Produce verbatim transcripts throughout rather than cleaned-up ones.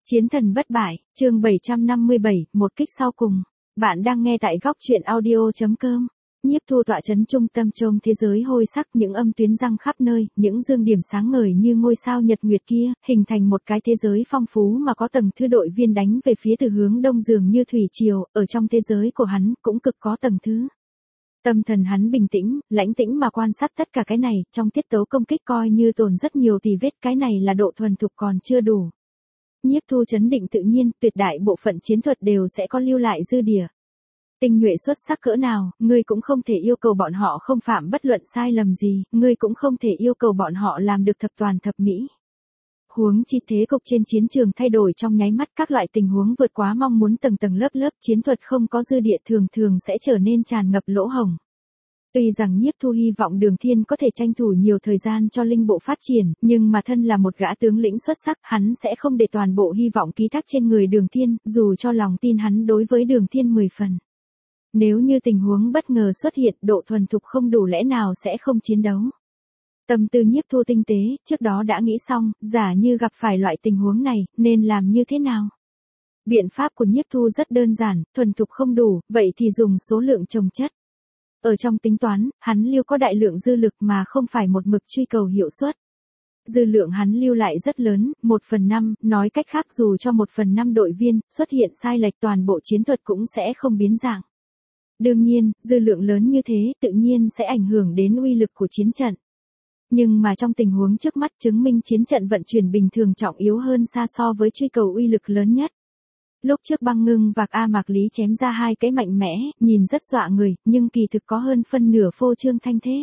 Chiến thần bất bại, chương bảy trăm năm mươi bảy, một kích sau cùng. Bạn đang nghe tại góc truyện audio chấm com. Nhiếp Thu tọa trấn trung tâm trong thế giới hôi sắc, những âm tuyến răng khắp nơi, những dương điểm sáng ngời như ngôi sao nhật nguyệt kia, hình thành một cái thế giới phong phú mà có tầng thứ đội viên đánh về phía từ hướng đông dường như thủy triều, ở trong thế giới của hắn cũng cực có tầng thứ. Tâm thần hắn bình tĩnh, lãnh tĩnh mà quan sát tất cả cái này, trong tiết tấu công kích coi như tồn rất nhiều tì vết, cái này là độ thuần thục còn chưa đủ. Nhiếp Thu chấn định tự nhiên, tuyệt đại bộ phận chiến thuật đều sẽ có lưu lại dư địa. Tinh nhuệ xuất sắc cỡ nào, ngươi cũng không thể yêu cầu bọn họ không phạm bất luận sai lầm gì, ngươi cũng không thể yêu cầu bọn họ làm được thập toàn thập mỹ. Huống chi thế cục trên chiến trường thay đổi trong nháy mắt, các loại tình huống vượt quá mong muốn tầng tầng lớp lớp, chiến thuật không có dư địa thường thường sẽ trở nên tràn ngập lỗ hổng. Tuy rằng Nhiếp Thu hy vọng Đường Thiên có thể tranh thủ nhiều thời gian cho linh bộ phát triển, nhưng mà thân là một gã tướng lĩnh xuất sắc, hắn sẽ không để toàn bộ hy vọng ký thác trên người Đường Thiên, dù cho lòng tin hắn đối với Đường Thiên mười phần. Nếu như tình huống bất ngờ xuất hiện, độ thuần thục không đủ lẽ nào sẽ không chiến đấu. Tâm tư Nhiếp Thu tinh tế, trước đó đã nghĩ xong, giả như gặp phải loại tình huống này, nên làm như thế nào? Biện pháp của Nhiếp Thu rất đơn giản, thuần thục không đủ, vậy thì dùng số lượng chồng chất. Ở trong tính toán, hắn lưu có đại lượng dư lực mà không phải một mực truy cầu hiệu suất. Dư lượng hắn lưu lại rất lớn, một phần năm, nói cách khác dù cho một phần năm đội viên xuất hiện sai lệch toàn bộ chiến thuật cũng sẽ không biến dạng. Đương nhiên, dư lượng lớn như thế tự nhiên sẽ ảnh hưởng đến uy lực của chiến trận. Nhưng mà trong tình huống trước mắt chứng minh chiến trận vận chuyển bình thường trọng yếu hơn xa so với truy cầu uy lực lớn nhất. Lúc trước Băng Ngưng và A Mạc Lý chém ra hai cái mạnh mẽ, nhìn rất dọa người, nhưng kỳ thực có hơn phân nửa phô trương thanh thế.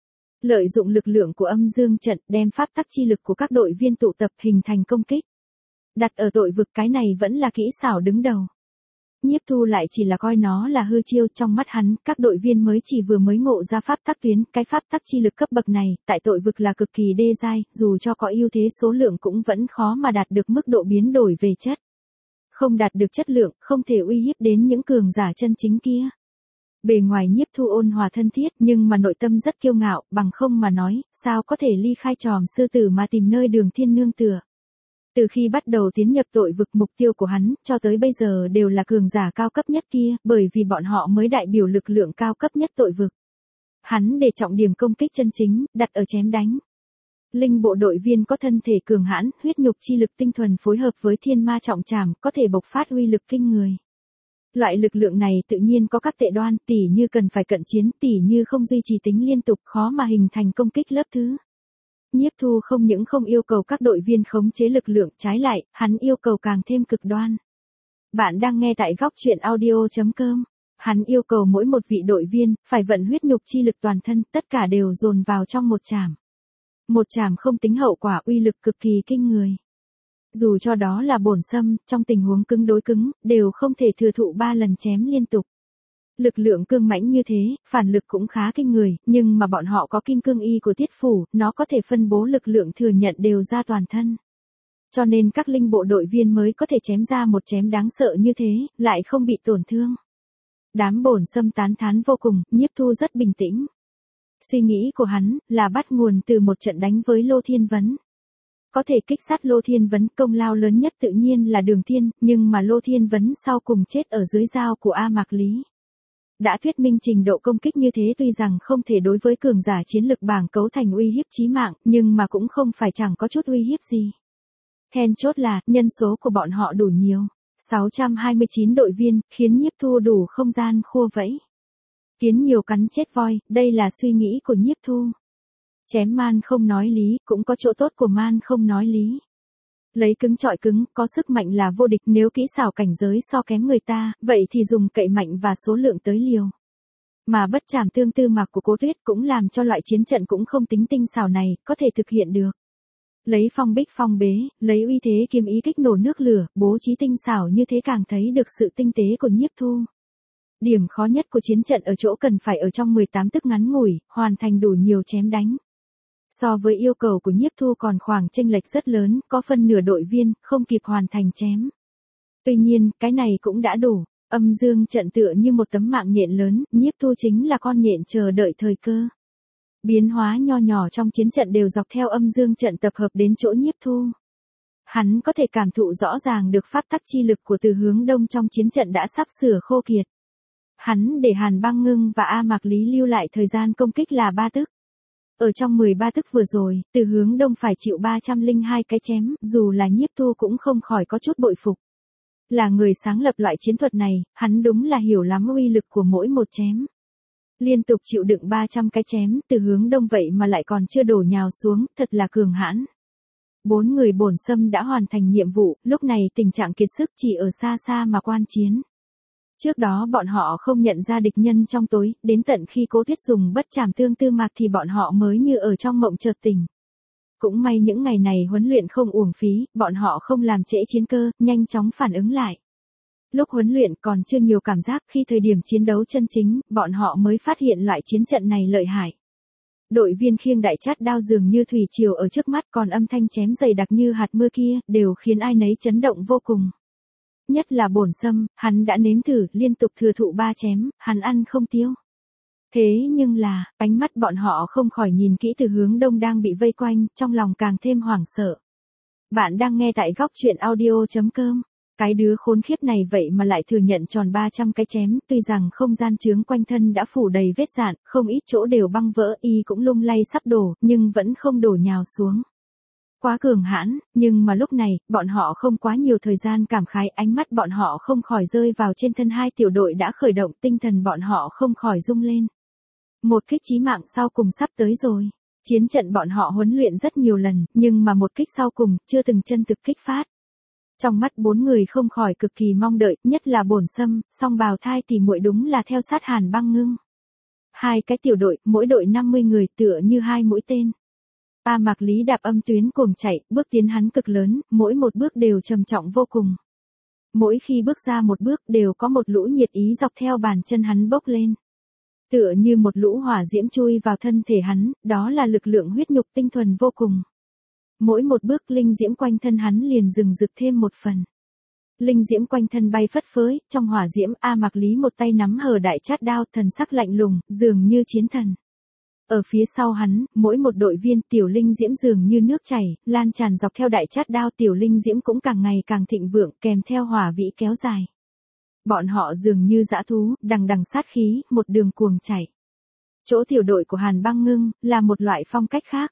Lợi dụng lực lượng của âm dương trận đem pháp tắc chi lực của các đội viên tụ tập hình thành công kích. Đặt ở tội vực cái này vẫn là kỹ xảo đứng đầu. Nhiếp Thu lại chỉ là coi nó là hư chiêu, trong mắt hắn, các đội viên mới chỉ vừa mới ngộ ra pháp tắc tuyến, cái pháp tắc chi lực cấp bậc này, tại tội vực là cực kỳ đê giai, dù cho có ưu thế số lượng cũng vẫn khó mà đạt được mức độ biến đổi về chất. Không đạt được chất lượng, không thể uy hiếp đến những cường giả chân chính kia. Bề ngoài Nhiếp Thu ôn hòa thân thiết, nhưng mà nội tâm rất kiêu ngạo, bằng không mà nói, sao có thể ly khai tròm sư tử mà tìm nơi Đường Thiên nương tựa. Từ khi bắt đầu tiến nhập tội vực, mục tiêu của hắn, cho tới bây giờ đều là cường giả cao cấp nhất kia, bởi vì bọn họ mới đại biểu lực lượng cao cấp nhất tội vực. Hắn để trọng điểm công kích chân chính, đặt ở chém đánh. Linh bộ đội viên có thân thể cường hãn, huyết nhục chi lực tinh thuần phối hợp với thiên ma trọng trảm, có thể bộc phát uy lực kinh người. Loại lực lượng này tự nhiên có các tệ đoan, tỉ như cần phải cận chiến, tỉ như không duy trì tính liên tục, khó mà hình thành công kích lớp thứ. Nhiếp Thu không những không yêu cầu các đội viên khống chế lực lượng, trái lại, hắn yêu cầu càng thêm cực đoan. Bạn đang nghe tại góc truyện audio chấm com. Hắn yêu cầu mỗi một vị đội viên, phải vận huyết nhục chi lực toàn thân, tất cả đều dồn vào trong một chảm. Một chảm không tính hậu quả, uy lực cực kỳ kinh người. Dù cho đó là bổn sâm, trong tình huống cứng đối cứng, đều không thể thừa thụ ba lần chém liên tục. Lực lượng cương mãnh như thế, phản lực cũng khá kinh người, nhưng mà bọn họ có kim cương y của Tiết Phủ, nó có thể phân bố lực lượng thừa nhận đều ra toàn thân. Cho nên các linh bộ đội viên mới có thể chém ra một chém đáng sợ như thế, lại không bị tổn thương. Đám bổn sâm tán thán vô cùng, Nhiếp Thu rất bình tĩnh. Suy nghĩ của hắn là bắt nguồn từ một trận đánh với Lô Thiên Vấn. Có thể kích sát Lô Thiên Vấn, công lao lớn nhất tự nhiên là Đường Thiên, nhưng mà Lô Thiên Vấn sau cùng chết ở dưới dao của A Mạc Lý. Đã thuyết minh trình độ công kích như thế tuy rằng không thể đối với cường giả chiến lực bảng cấu thành uy hiếp chí mạng, nhưng mà cũng không phải chẳng có chút uy hiếp gì. Then chốt là, nhân số của bọn họ đủ nhiều. sáu trăm hai mươi chín đội viên, khiến Nhiếp Thu đủ không gian khua vẫy. Kiến nhiều cắn chết voi, đây là suy nghĩ của Nhiếp Thu. Chém man không nói lý, cũng có chỗ tốt của man không nói lý. Lấy cứng chọi cứng, có sức mạnh là vô địch, nếu kỹ xảo cảnh giới so kém người ta, vậy thì dùng cậy mạnh và số lượng tới liều. Mà bất trảm tương tư mạc của Cố Tuyết cũng làm cho loại chiến trận cũng không tính tinh xảo này, có thể thực hiện được. Lấy phong bích phong bế, lấy uy thế kiếm ý kích nổ nước lửa, bố trí tinh xảo như thế càng thấy được sự tinh tế của Nhiếp Thu. Điểm khó nhất của chiến trận ở chỗ cần phải ở trong mười tám tức ngắn ngủi, hoàn thành đủ nhiều chém đánh. So với yêu cầu của Nhiếp Thu còn khoảng chênh lệch rất lớn, có phân nửa đội viên, không kịp hoàn thành chém. Tuy nhiên, cái này cũng đã đủ, âm dương trận tựa như một tấm mạng nhện lớn, Nhiếp Thu chính là con nhện chờ đợi thời cơ. Biến hóa nho nhỏ trong chiến trận đều dọc theo âm dương trận tập hợp đến chỗ Nhiếp Thu. Hắn có thể cảm thụ rõ ràng được pháp tắc chi lực của Từ Hướng Đông trong chiến trận đã sắp sửa khô kiệt. Hắn để Hàn Băng Ngưng và A Mạc Lý lưu lại thời gian công kích là ba tức. Ở trong mười ba tức vừa rồi, Từ Hướng Đông phải chịu ba trăm lẻ hai cái chém, dù là Nhiếp Thu cũng không khỏi có chút bội phục. Là người sáng lập loại chiến thuật này, hắn đúng là hiểu lắm uy lực của mỗi một chém. Liên tục chịu đựng ba trăm cái chém, Từ Hướng Đông vậy mà lại còn chưa đổ nhào xuống, thật là cường hãn. Bốn người bổn xâm đã hoàn thành nhiệm vụ, lúc này tình trạng kiệt sức chỉ ở xa xa mà quan chiến. Trước đó bọn họ không nhận ra địch nhân trong tối, đến tận khi Cố Tuyết dùng bất trảm thương tư mạc thì bọn họ mới như ở trong mộng chợt tỉnh. Cũng may những ngày này huấn luyện không uổng phí, bọn họ không làm trễ chiến cơ, nhanh chóng phản ứng lại. Lúc huấn luyện còn chưa nhiều cảm giác, khi thời điểm chiến đấu chân chính, bọn họ mới phát hiện loại chiến trận này lợi hại. Đội viên khiêng đại chát đao dường như thủy triều ở trước mắt, còn âm thanh chém dày đặc như hạt mưa kia, đều khiến ai nấy chấn động vô cùng. Nhất là bổn xâm, hắn đã nếm thử, liên tục thừa thụ ba chém, hắn ăn không tiêu. Thế nhưng là, ánh mắt bọn họ không khỏi nhìn kỹ Từ Hướng Đông đang bị vây quanh, trong lòng càng thêm hoảng sợ. Bạn đang nghe tại góc truyện audio chấm com. Cái đứa khốn khiếp này vậy mà lại thừa nhận tròn ba trăm cái chém, tuy rằng không gian chướng quanh thân đã phủ đầy vết dạn, không ít chỗ đều băng vỡ, y cũng lung lay sắp đổ, nhưng vẫn không đổ nhào xuống. Quá cường hãn, nhưng mà lúc này, bọn họ không quá nhiều thời gian cảm khái, ánh mắt bọn họ không khỏi rơi vào trên thân hai tiểu đội đã khởi động, tinh thần bọn họ không khỏi rung lên. Một kích chí mạng sau cùng sắp tới rồi. Chiến trận bọn họ huấn luyện rất nhiều lần, nhưng mà một kích sau cùng, chưa từng chân thực kích phát. Trong mắt bốn người không khỏi cực kỳ mong đợi, nhất là bổn xâm, song bào thai thì muội đúng là theo sát Hàn Băng Ngưng. Hai cái tiểu đội, mỗi đội năm mươi người tựa như hai mũi tên. A Mạc Lý đạp âm tuyến cuồng chạy, bước tiến hắn cực lớn, mỗi một bước đều trầm trọng vô cùng. Mỗi khi bước ra một bước đều có một lũ nhiệt ý dọc theo bàn chân hắn bốc lên. Tựa như một lũ hỏa diễm chui vào thân thể hắn, đó là lực lượng huyết nhục tinh thuần vô cùng. Mỗi một bước linh diễm quanh thân hắn liền rừng rực thêm một phần. Linh diễm quanh thân bay phất phới, trong hỏa diễm A Mạc Lý một tay nắm hờ đại chát đao, thần sắc lạnh lùng, dường như chiến thần. Ở phía sau hắn, mỗi một đội viên tiểu linh diễm dường như nước chảy, lan tràn dọc theo đại chát đao, tiểu linh diễm cũng càng ngày càng thịnh vượng, kèm theo hỏa vĩ kéo dài. Bọn họ dường như dã thú, đằng đằng sát khí, một đường cuồng chạy. Chỗ tiểu đội của Hàn Băng Ngưng, là một loại phong cách khác.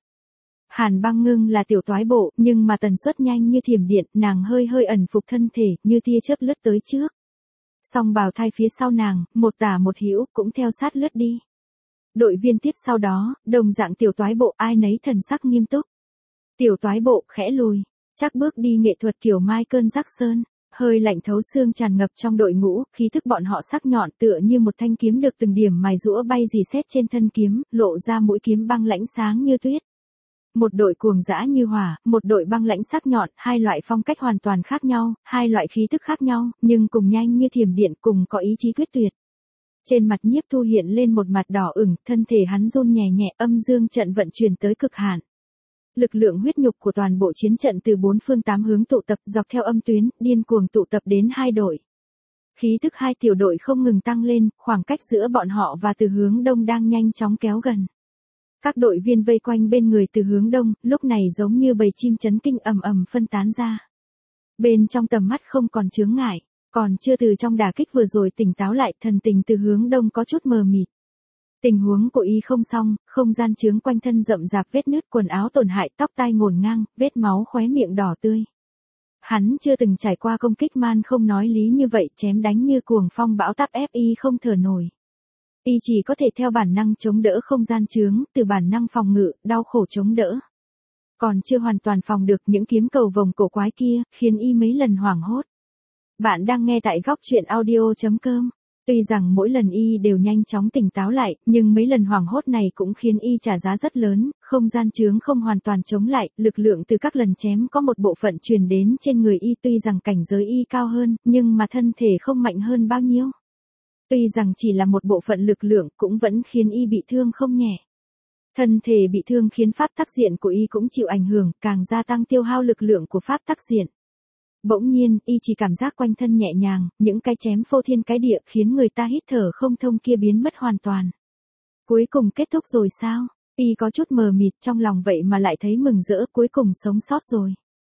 Hàn Băng Ngưng là tiểu toái bộ, nhưng mà tần suất nhanh như thiểm điện, nàng hơi hơi ẩn phục thân thể, như tia chớp lướt tới trước. Song bào thai phía sau nàng, một tả một hữu, cũng theo sát lướt đi. Đội viên tiếp sau đó, đồng dạng tiểu toái bộ, ai nấy thần sắc nghiêm túc. Tiểu toái bộ khẽ lùi, chắc bước đi nghệ thuật kiểu Michael Jackson, hơi lạnh thấu xương tràn ngập trong đội ngũ, khí thức bọn họ sắc nhọn tựa như một thanh kiếm được từng điểm mài giũa bay rỉ sét trên thân kiếm, lộ ra mũi kiếm băng lãnh sáng như tuyết. Một đội cuồng dã như hỏa, một đội băng lãnh sắc nhọn, hai loại phong cách hoàn toàn khác nhau, hai loại khí thức khác nhau, nhưng cùng nhanh như thiểm điện, cùng có ý chí quyết tuyệt. Trên mặt Nhiếp Thu hiện lên một mặt đỏ ửng, thân thể hắn run nhẹ nhẹ, âm dương trận vận chuyển tới cực hạn. Lực lượng huyết nhục của toàn bộ chiến trận từ bốn phương tám hướng tụ tập dọc theo âm tuyến, điên cuồng tụ tập đến hai đội. Khí tức hai tiểu đội không ngừng tăng lên, khoảng cách giữa bọn họ và Từ Hướng Đông đang nhanh chóng kéo gần. Các đội viên vây quanh bên người Từ Hướng Đông, lúc này giống như bầy chim chấn kinh ầm ầm phân tán ra. Bên trong tầm mắt không còn chướng ngại, còn chưa từ trong đả kích vừa rồi tỉnh táo lại, thần tình Từ Hướng Đông có chút mờ mịt. Tình huống của y không xong, không gian chướng quanh thân rậm rạp vết nứt, quần áo tổn hại, tóc tai ngổn ngang, vết máu khóe miệng đỏ tươi. Hắn chưa từng trải qua công kích man không nói lý như vậy, chém đánh như cuồng phong bão táp ép y không thở nổi. Y chỉ có thể theo bản năng chống đỡ không gian chướng, từ bản năng phòng ngự, đau khổ chống đỡ. Còn chưa hoàn toàn phòng được những kiếm cầu vòng cổ quái kia, khiến y mấy lần hoảng hốt. Bạn đang nghe tại góc truyện audio chấm com. Tuy rằng mỗi lần y đều nhanh chóng tỉnh táo lại, nhưng mấy lần hoảng hốt này cũng khiến y trả giá rất lớn, không gian chướng không hoàn toàn chống lại, lực lượng từ các lần chém có một bộ phận truyền đến trên người y, tuy rằng cảnh giới y cao hơn, nhưng mà thân thể không mạnh hơn bao nhiêu. Tuy rằng chỉ là một bộ phận lực lượng cũng vẫn khiến y bị thương không nhẹ. Thân thể bị thương khiến pháp tắc diện của y cũng chịu ảnh hưởng, càng gia tăng tiêu hao lực lượng của pháp tắc diện. Bỗng nhiên, y chỉ cảm giác quanh thân nhẹ nhàng, những cái chém phô thiên cái địa khiến người ta hít thở không thông kia biến mất hoàn toàn. Cuối cùng kết thúc rồi sao? Y có chút mờ mịt trong lòng vậy mà lại thấy mừng rỡ, cuối cùng sống sót rồi.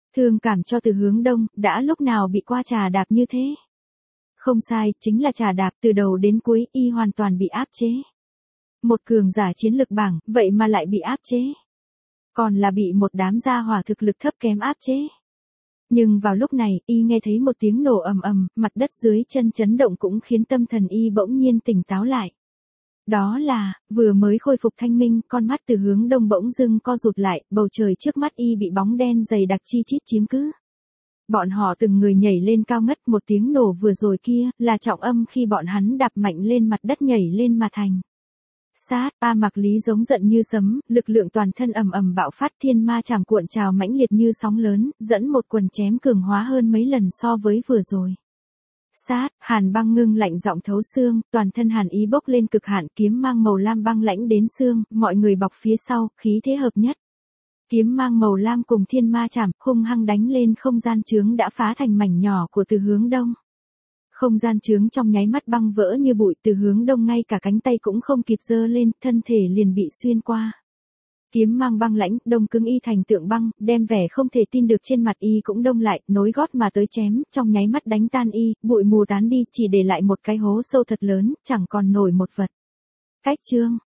Thương cảm cho Từ Hướng Đông, đã lúc nào bị qua trà đạp như thế. Không sai, chính là trà đạp, từ đầu đến cuối, y hoàn toàn bị áp chế. Một cường giả chiến lực bảng, vậy mà lại bị áp chế. Còn là bị một đám gia hỏa thực lực thấp kém áp chế. Nhưng vào lúc này, y nghe thấy một tiếng nổ ầm ầm, mặt đất dưới chân chấn động cũng khiến tâm thần y bỗng nhiên tỉnh táo lại. Đó là, vừa mới khôi phục thanh minh, con mắt Từ Hướng Đông bỗng dưng co rụt lại, bầu trời trước mắt y bị bóng đen dày đặc chi chít chiếm cứ. Bọn họ từng người nhảy lên cao ngất, một tiếng nổ vừa rồi kia, là trọng âm khi bọn hắn đạp mạnh lên mặt đất nhảy lên mà thành. Sát, A Mạc Lý giống giận như sấm, lực lượng toàn thân ầm ầm bạo phát, thiên ma chảm cuộn trào mãnh liệt như sóng lớn, dẫn một quần chém cường hóa hơn mấy lần so với vừa rồi. Sát, hàn băng ngưng lạnh giọng thấu xương, toàn thân hàn ý bốc lên cực hạn, kiếm mang màu lam băng lãnh đến xương, mọi người bọc phía sau, khí thế hợp nhất. Kiếm mang màu lam cùng thiên ma chảm, hung hăng đánh lên không gian chướng đã phá thành mảnh nhỏ của Từ Hướng Đông. Không gian chướng trong nháy mắt băng vỡ như bụi, Từ Hướng Đông ngay cả cánh tay cũng không kịp giơ lên, thân thể liền bị xuyên qua. Kiếm mang băng lãnh, đông cứng y thành tượng băng, đem vẻ không thể tin được trên mặt y cũng đông lại, nối gót mà tới chém, trong nháy mắt đánh tan y, bụi mù tán đi, chỉ để lại một cái hố sâu thật lớn, chẳng còn nổi một vật. Cách chương,